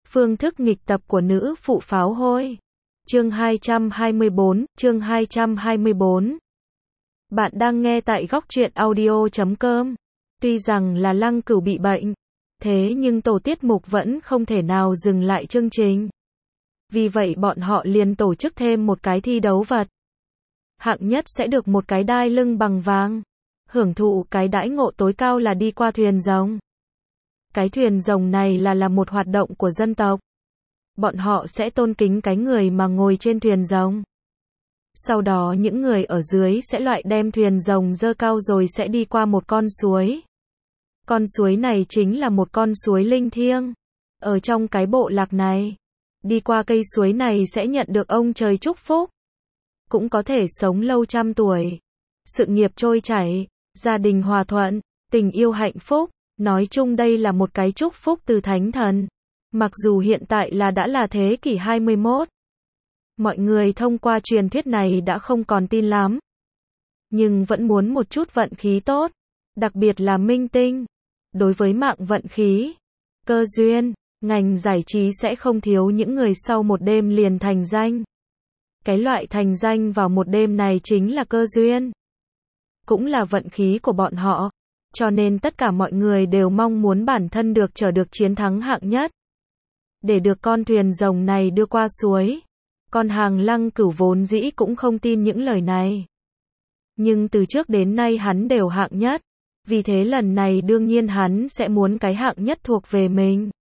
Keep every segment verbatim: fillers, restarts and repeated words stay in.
Phương thức nghịch tập của nữ phụ pháo hôi. Chương hai trăm hai mươi bốn, chương hai trăm hai mươi bốn. Bạn đang nghe tại góc truyện audio chấm com. Tuy rằng là Lăng Cửu bị bệnh, thế nhưng tổ tiết mục vẫn không thể nào dừng lại chương trình. Vì vậy bọn họ liền tổ chức thêm một cái thi đấu vật. Hạng nhất sẽ được một cái đai lưng bằng vàng. Hưởng thụ cái đãi ngộ tối cao là đi qua thuyền rồng. Cái thuyền rồng này là là một hoạt động của dân tộc. Bọn họ sẽ tôn kính cái người mà ngồi trên thuyền rồng. Sau đó những người ở dưới sẽ loại đem thuyền rồng dơ cao rồi sẽ đi qua một con suối. Con suối này chính là một con suối linh thiêng. Ở trong cái bộ lạc này, đi qua cây suối này sẽ nhận được ông trời chúc phúc. Cũng có thể sống lâu trăm tuổi. Sự nghiệp trôi chảy, gia đình hòa thuận, tình yêu hạnh phúc. Nói chung đây là một cái chúc phúc từ thánh thần. Mặc dù hiện tại là đã là thế kỷ hai mươi mốt. Mọi người thông qua truyền thuyết này đã không còn tin lắm. Nhưng vẫn muốn một chút vận khí tốt. Đặc biệt là minh tinh. Đối với mạng vận khí, cơ duyên, ngành giải trí sẽ không thiếu những người sau một đêm liền thành danh. Cái loại thành danh vào một đêm này chính là cơ duyên. Cũng là vận khí của bọn họ. Cho nên tất cả mọi người đều mong muốn bản thân được trở được chiến thắng hạng nhất. Để được con thuyền rồng này đưa qua suối. Con hàng Lăng Cửu vốn dĩ cũng không tin những lời này. Nhưng từ trước đến nay hắn đều hạng nhất. Vì thế lần này đương nhiên hắn sẽ muốn cái hạng nhất thuộc về mình.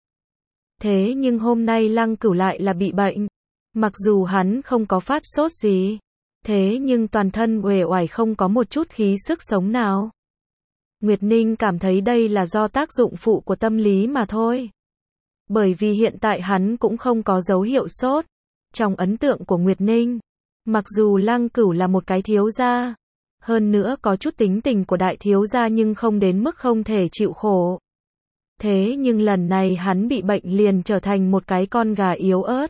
Thế nhưng hôm nay Lăng Cửu lại là bị bệnh. Mặc dù hắn không có phát sốt gì. Thế nhưng toàn thân uể oải không có một chút khí sức sống nào. Nguyệt Ninh cảm thấy đây là do tác dụng phụ của tâm lý mà thôi. Bởi vì hiện tại hắn cũng không có dấu hiệu sốt. Trong ấn tượng của Nguyệt Ninh, mặc dù Lăng Cửu là một cái thiếu gia, hơn nữa có chút tính tình của đại thiếu gia nhưng không đến mức không thể chịu khổ. Thế nhưng lần này hắn bị bệnh liền trở thành một cái con gà yếu ớt.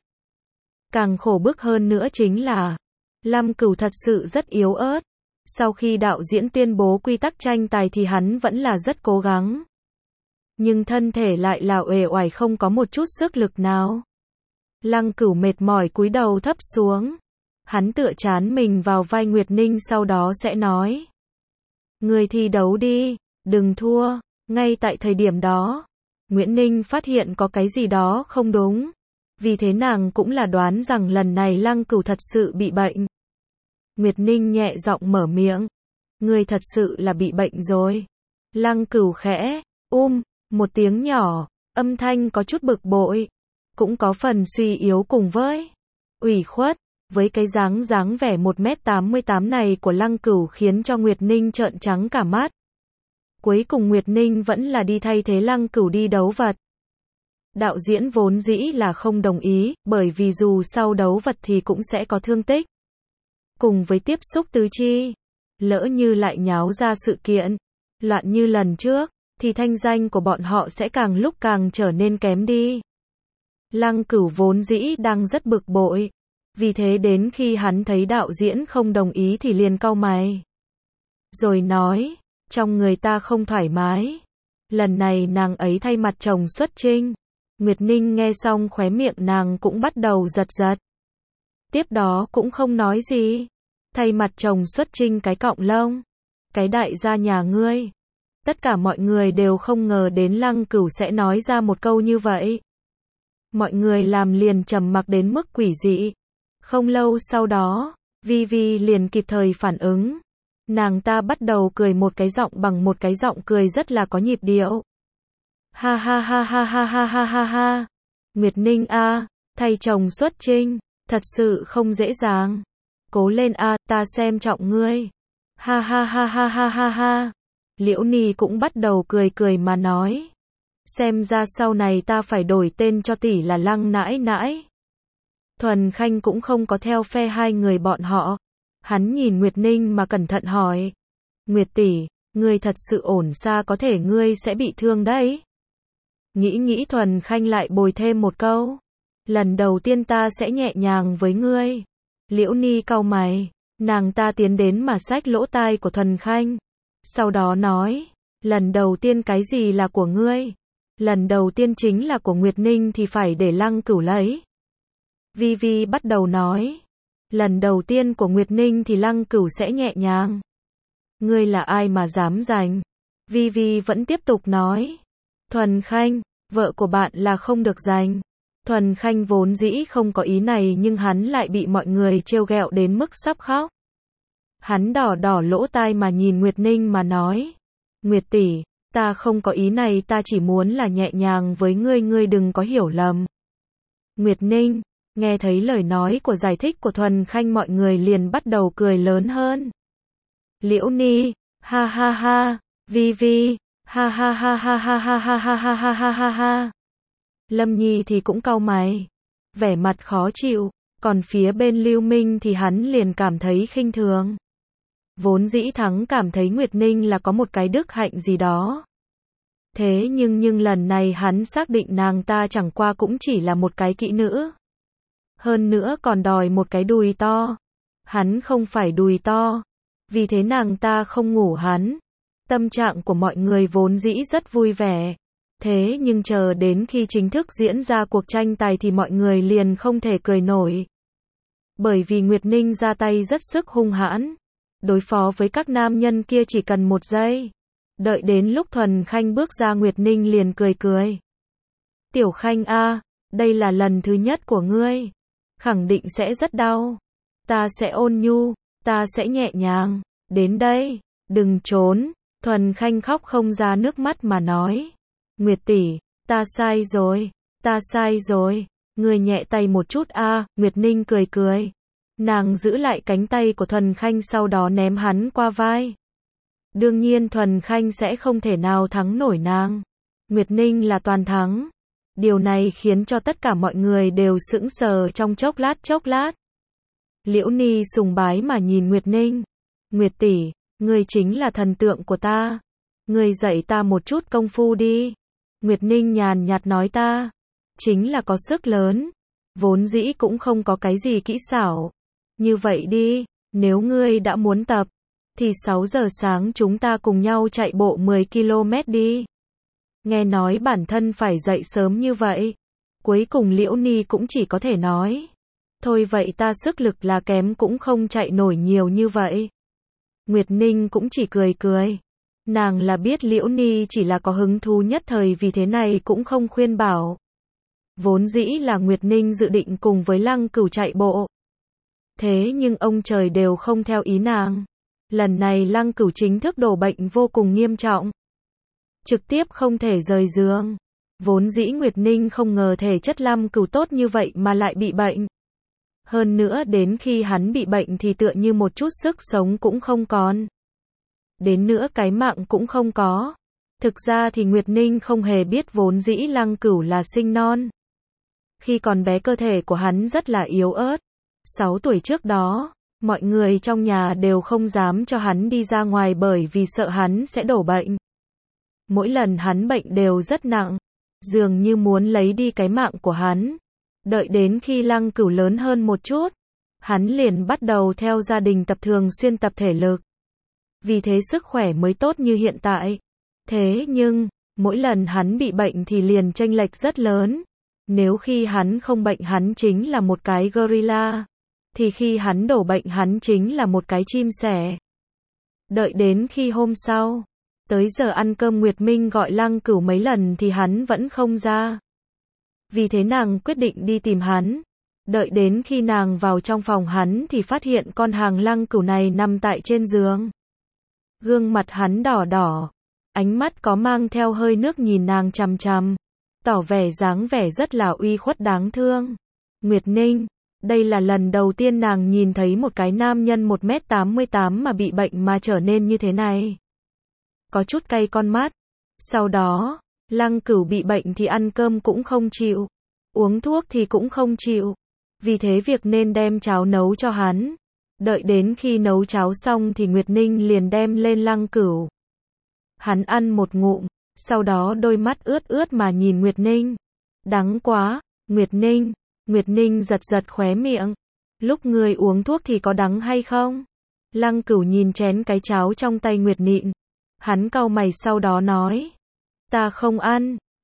Càng khổ bức hơn nữa chính là, Lăng Cửu thật sự rất yếu ớt. Sau khi đạo diễn tuyên bố quy tắc tranh tài thì hắn vẫn là rất cố gắng. Nhưng thân thể lại là uể oải không có một chút sức lực nào. Lăng Cửu mệt mỏi cúi đầu thấp xuống. Hắn tựa trán mình vào vai Nguyệt Ninh sau đó sẽ nói. Người thi đấu đi, đừng thua. Ngay tại thời điểm đó, Nguyễn Ninh phát hiện có cái gì đó không đúng. Vì thế nàng cũng là đoán rằng lần này Lăng Cửu thật sự bị bệnh. Nguyệt Ninh nhẹ giọng mở miệng. Người thật sự là bị bệnh rồi. Lăng Cửu khẽ, um, một tiếng nhỏ, âm thanh có chút bực bội. Cũng có phần suy yếu cùng với ủy khuất. Với cái dáng dáng vẻ một mét tám mươi tám này của Lăng Cửu khiến cho Nguyệt Ninh trợn trắng cả mắt. Cuối cùng Nguyệt Ninh vẫn là đi thay thế Lăng Cửu đi đấu vật. Đạo diễn vốn dĩ là không đồng ý, bởi vì dù sau đấu vật thì cũng sẽ có thương tích. Cùng với tiếp xúc tứ chi, lỡ như lại nháo ra sự kiện, loạn như lần trước, thì thanh danh của bọn họ sẽ càng lúc càng trở nên kém đi. Lăng Cửu vốn dĩ đang rất bực bội. Vì thế đến khi hắn thấy đạo diễn không đồng ý thì liền cau mày. Rồi nói, trong người ta không thoải mái. Lần này nàng ấy thay mặt chồng xuất trinh. Nguyệt Ninh nghe xong khóe miệng nàng cũng bắt đầu giật giật. Tiếp đó cũng không nói gì. Thay mặt chồng xuất trinh cái cọng lông. Cái đại gia nhà ngươi. Tất cả mọi người đều không ngờ đến Lăng Cửu sẽ nói ra một câu như vậy. Mọi người làm liền trầm mặc đến mức quỷ dị. Không lâu sau đó, Vi Vi liền kịp thời phản ứng. Nàng ta bắt đầu cười một cái giọng bằng một cái giọng cười rất là có nhịp điệu. Ha ha ha ha ha ha ha ha ha. Nguyệt Ninh a, thay chồng xuất trinh, thật sự không dễ dàng. Cố lên a, ta xem trọng ngươi. Ha ha ha ha ha ha ha. Liễu Ni cũng bắt đầu cười cười mà nói. Xem ra sau này ta phải đổi tên cho tỷ là Lăng nãi nãi. Thuần Khanh cũng không có theo phe hai người bọn họ. Hắn nhìn Nguyệt Ninh mà cẩn thận hỏi. Nguyệt tỷ, ngươi thật sự ổn xa có thể ngươi sẽ bị thương đấy. Nghĩ nghĩ Thuần Khanh lại bồi thêm một câu. Lần đầu tiên ta sẽ nhẹ nhàng với ngươi. Liễu Ni cau mày. Nàng ta tiến đến mà xách lỗ tai của Thuần Khanh. Sau đó nói. Lần đầu tiên cái gì là của ngươi? Lần đầu tiên chính là của Nguyệt Ninh thì phải để Lăng Cửu lấy. Vi Vi bắt đầu nói. Lần đầu tiên của Nguyệt Ninh thì Lăng Cửu sẽ nhẹ nhàng. Ngươi là ai mà dám giành? Vi Vi vẫn tiếp tục nói. Thuần Khanh, vợ của bạn là không được giành. Thuần Khanh vốn dĩ không có ý này nhưng hắn lại bị mọi người trêu ghẹo đến mức sắp khóc. Hắn đỏ đỏ lỗ tai mà nhìn Nguyệt Ninh mà nói. Nguyệt tỷ, ta không có ý này, ta chỉ muốn là nhẹ nhàng với ngươi, ngươi đừng có hiểu lầm. Nguyệt Ninh, nghe thấy lời nói của giải thích của Thuần Khanh mọi người liền bắt đầu cười lớn hơn. Liễu Ni, ha ha ha, Vi Vi, ha ha ha ha ha ha ha ha ha ha ha ha ha. Lâm Nhi thì cũng cau mày, vẻ mặt khó chịu, còn phía bên Lưu Minh thì hắn liền cảm thấy khinh thường. Vốn dĩ Thắng cảm thấy Nguyệt Ninh là có một cái đức hạnh gì đó. Thế nhưng nhưng lần này hắn xác định nàng ta chẳng qua cũng chỉ là một cái kỹ nữ. Hơn nữa còn đòi một cái đùi to. Hắn không phải đùi to. Vì thế nàng ta không ngủ hắn. Tâm trạng của mọi người vốn dĩ rất vui vẻ. Thế nhưng chờ đến khi chính thức diễn ra cuộc tranh tài thì mọi người liền không thể cười nổi. Bởi vì Nguyệt Ninh ra tay rất sức hung hãn. Đối phó với các nam nhân kia chỉ cần một giây. Đợi đến lúc Thuần Khanh bước ra Nguyệt Ninh liền cười cười. Tiểu Khanh a, đây là lần thứ nhất của ngươi. Khẳng định sẽ rất đau. Ta sẽ ôn nhu, ta sẽ nhẹ nhàng. Đến đây, đừng trốn. Thuần Khanh khóc không ra nước mắt mà nói. Nguyệt tỷ, ta sai rồi, ta sai rồi. Ngươi nhẹ tay một chút a, Nguyệt Ninh cười cười. Nàng giữ lại cánh tay của Thuần Khanh sau đó ném hắn qua vai. Đương nhiên Thuần Khanh sẽ không thể nào thắng nổi nàng. Nguyệt Ninh là toàn thắng. Điều này khiến cho tất cả mọi người đều sững sờ trong chốc lát chốc lát. Liễu Ni sùng bái mà nhìn Nguyệt Ninh. Nguyệt tỷ, ngươi chính là thần tượng của ta. Ngươi dạy ta một chút công phu đi. Nguyệt Ninh nhàn nhạt nói ta. Chính là có sức lớn. Vốn dĩ cũng không có cái gì kỹ xảo. Như vậy đi, nếu ngươi đã muốn tập, thì sáu giờ sáng chúng ta cùng nhau chạy bộ mười ki lô mét đi. Nghe nói bản thân phải dậy sớm như vậy. Cuối cùng Liễu Ni cũng chỉ có thể nói. Thôi vậy ta sức lực là kém cũng không chạy nổi nhiều như vậy. Nguyệt Ninh cũng chỉ cười cười. Nàng là biết Liễu Ni chỉ là có hứng thú nhất thời vì thế này cũng không khuyên bảo. Vốn dĩ là Nguyệt Ninh dự định cùng với Lăng Cửu chạy bộ. Thế nhưng ông trời đều không theo ý nàng. Lần này Lăng Cửu chính thức đổ bệnh vô cùng nghiêm trọng. Trực tiếp không thể rời giường. Vốn dĩ Nguyệt Ninh không ngờ thể chất Lăng Cửu tốt như vậy mà lại bị bệnh. Hơn nữa đến khi hắn bị bệnh thì tựa như một chút sức sống cũng không còn. Đến nữa cái mạng cũng không có. Thực ra thì Nguyệt Ninh không hề biết vốn dĩ Lăng Cửu là sinh non. Khi còn bé cơ thể của hắn rất là yếu ớt. sáu tuổi trước đó, mọi người trong nhà đều không dám cho hắn đi ra ngoài bởi vì sợ hắn sẽ đổ bệnh. Mỗi lần hắn bệnh đều rất nặng, dường như muốn lấy đi cái mạng của hắn. Đợi đến khi Lăng Cửu lớn hơn một chút, hắn liền bắt đầu theo gia đình tập thường xuyên tập thể lực. Vì thế sức khỏe mới tốt như hiện tại. Thế nhưng, mỗi lần hắn bị bệnh thì liền chênh lệch rất lớn. Nếu khi hắn không bệnh hắn chính là một cái gorilla. Thì khi hắn đổ bệnh hắn chính là một cái chim sẻ. Đợi đến khi hôm sau, tới giờ ăn cơm Nguyệt Minh gọi Lăng Cửu mấy lần thì hắn vẫn không ra. Vì thế nàng quyết định đi tìm hắn. Đợi đến khi nàng vào trong phòng hắn thì phát hiện con hàng Lăng Cửu này nằm tại trên giường. Gương mặt hắn đỏ đỏ, ánh mắt có mang theo hơi nước nhìn nàng chằm chằm, tỏ vẻ dáng vẻ rất là uy khuất đáng thương. Nguyệt Ninh, đây là lần đầu tiên nàng nhìn thấy một cái nam nhân một mét tám mươi tám mà bị bệnh mà trở nên như thế này. Có chút cay con mắt. Sau đó, Lăng Cửu bị bệnh thì ăn cơm cũng không chịu, uống thuốc thì cũng không chịu. Vì thế việc nên đem cháo nấu cho hắn. Đợi đến khi nấu cháo xong thì Nguyệt Ninh liền đem lên Lăng Cửu. Hắn ăn một ngụm, sau đó đôi mắt ướt ướt mà nhìn Nguyệt Ninh. Đắng quá, Nguyệt Ninh. Nguyệt Ninh giật giật khóe miệng. Lúc ngươi uống thuốc thì có đắng hay không? Lăng Cửu nhìn chén cái cháo trong tay Nguyệt Nịn. Hắn cau mày sau đó nói. Ta không ăn.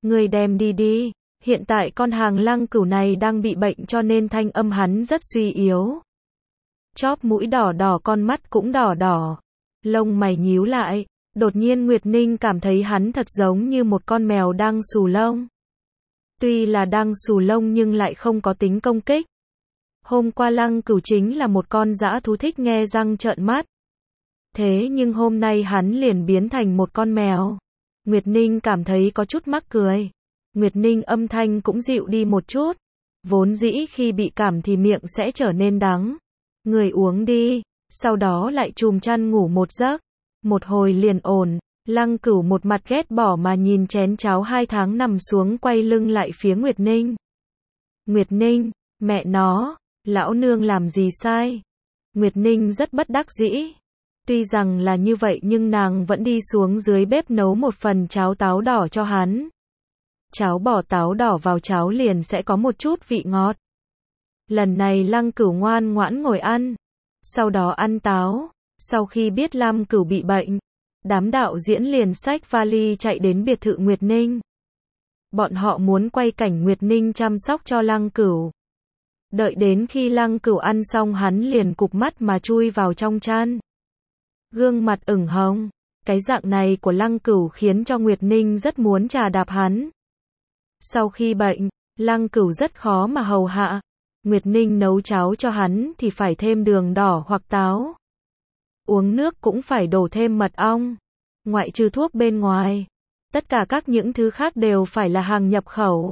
Ngươi đem đi đi. Hiện tại con hàng Lăng Cửu này đang bị bệnh cho nên thanh âm hắn rất suy yếu. Chóp mũi đỏ đỏ, con mắt cũng đỏ đỏ. Lông mày nhíu lại. Đột nhiên Nguyệt Ninh cảm thấy hắn thật giống như một con mèo đang xù lông. Tuy là đang xù lông nhưng lại không có tính công kích. Hôm qua Lăng Cửu chính là một con dã thú thích nghe răng trợn mắt. Thế nhưng hôm nay hắn liền biến thành một con mèo. Nguyệt Ninh cảm thấy có chút mắc cười. Nguyệt Ninh âm thanh cũng dịu đi một chút. Vốn dĩ khi bị cảm thì miệng sẽ trở nên đắng. Người uống đi, sau đó lại chùm chăn ngủ một giấc. Một hồi liền ổn. Lăng Cửu một mặt ghét bỏ mà nhìn chén cháo hai tháng nằm xuống, quay lưng lại phía Nguyệt Ninh. Nguyệt Ninh, mẹ nó, lão nương làm gì sai? Nguyệt Ninh rất bất đắc dĩ. Tuy rằng là như vậy nhưng nàng vẫn đi xuống dưới bếp nấu một phần cháo táo đỏ cho hắn. Cháo bỏ táo đỏ vào cháo liền sẽ có một chút vị ngọt. Lần này Lăng Cửu ngoan ngoãn ngồi ăn. Sau đó ăn táo. Sau khi biết Lăng Cửu bị bệnh, đám đạo diễn liền xách vali chạy đến biệt thự Nguyệt Ninh. Bọn họ muốn quay cảnh Nguyệt Ninh chăm sóc cho Lăng Cửu. Đợi đến khi Lăng Cửu ăn xong hắn liền cụp mắt mà chui vào trong chăn. Gương mặt ửng hồng. Cái dạng này của Lăng Cửu khiến cho Nguyệt Ninh rất muốn trà đạp hắn. Sau khi bệnh, Lăng Cửu rất khó mà hầu hạ. Nguyệt Ninh nấu cháo cho hắn thì phải thêm đường đỏ hoặc táo. Uống nước cũng phải đổ thêm mật ong. Ngoại trừ thuốc bên ngoài, tất cả các những thứ khác đều phải là hàng nhập khẩu.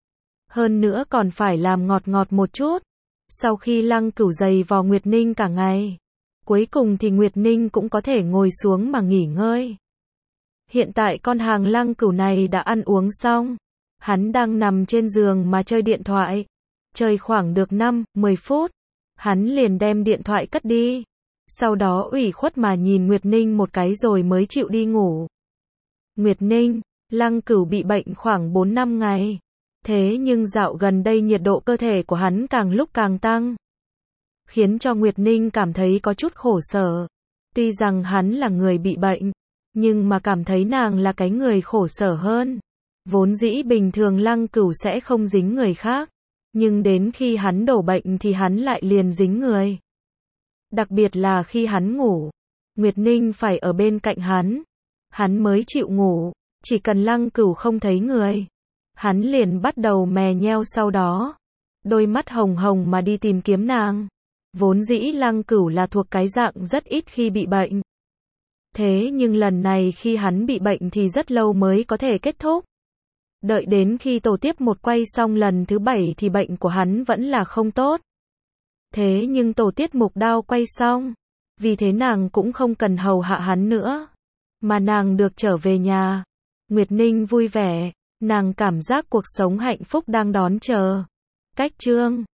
Hơn nữa còn phải làm ngọt ngọt một chút. Sau khi Lăng Cửu giày vò Nguyệt Ninh cả ngày, cuối cùng thì Nguyệt Ninh cũng có thể ngồi xuống mà nghỉ ngơi. Hiện tại con hàng Lăng Cửu này đã ăn uống xong. Hắn đang nằm trên giường mà chơi điện thoại. Chơi khoảng được năm, mười phút. Hắn liền đem điện thoại cất đi. Sau đó ủy khuất mà nhìn Nguyệt Ninh một cái rồi mới chịu đi ngủ. Nguyệt Ninh, Lăng Cửu bị bệnh khoảng bốn năm ngày. Thế nhưng dạo gần đây nhiệt độ cơ thể của hắn càng lúc càng tăng. Khiến cho Nguyệt Ninh cảm thấy có chút khổ sở. Tuy rằng hắn là người bị bệnh, nhưng mà cảm thấy nàng là cái người khổ sở hơn. Vốn dĩ bình thường Lăng Cửu sẽ không dính người khác. Nhưng đến khi hắn đổ bệnh thì hắn lại liền dính người. Đặc biệt là khi hắn ngủ. Nguyệt Ninh phải ở bên cạnh hắn. Hắn mới chịu ngủ. Chỉ cần Lăng Cửu không thấy người, hắn liền bắt đầu mè nheo, sau đó đôi mắt hồng hồng mà đi tìm kiếm nàng. Vốn dĩ Lăng Cửu là thuộc cái dạng rất ít khi bị bệnh. Thế nhưng lần này khi hắn bị bệnh thì rất lâu mới có thể kết thúc. Đợi đến khi tổ tiếp một quay xong lần thứ bảy thì bệnh của hắn vẫn là không tốt. Thế nhưng tổ tiết mục đao quay xong. Vì thế nàng cũng không cần hầu hạ hắn nữa. Mà nàng được trở về nhà. Nguyệt Ninh vui vẻ. Nàng cảm giác cuộc sống hạnh phúc đang đón chờ. Cách chương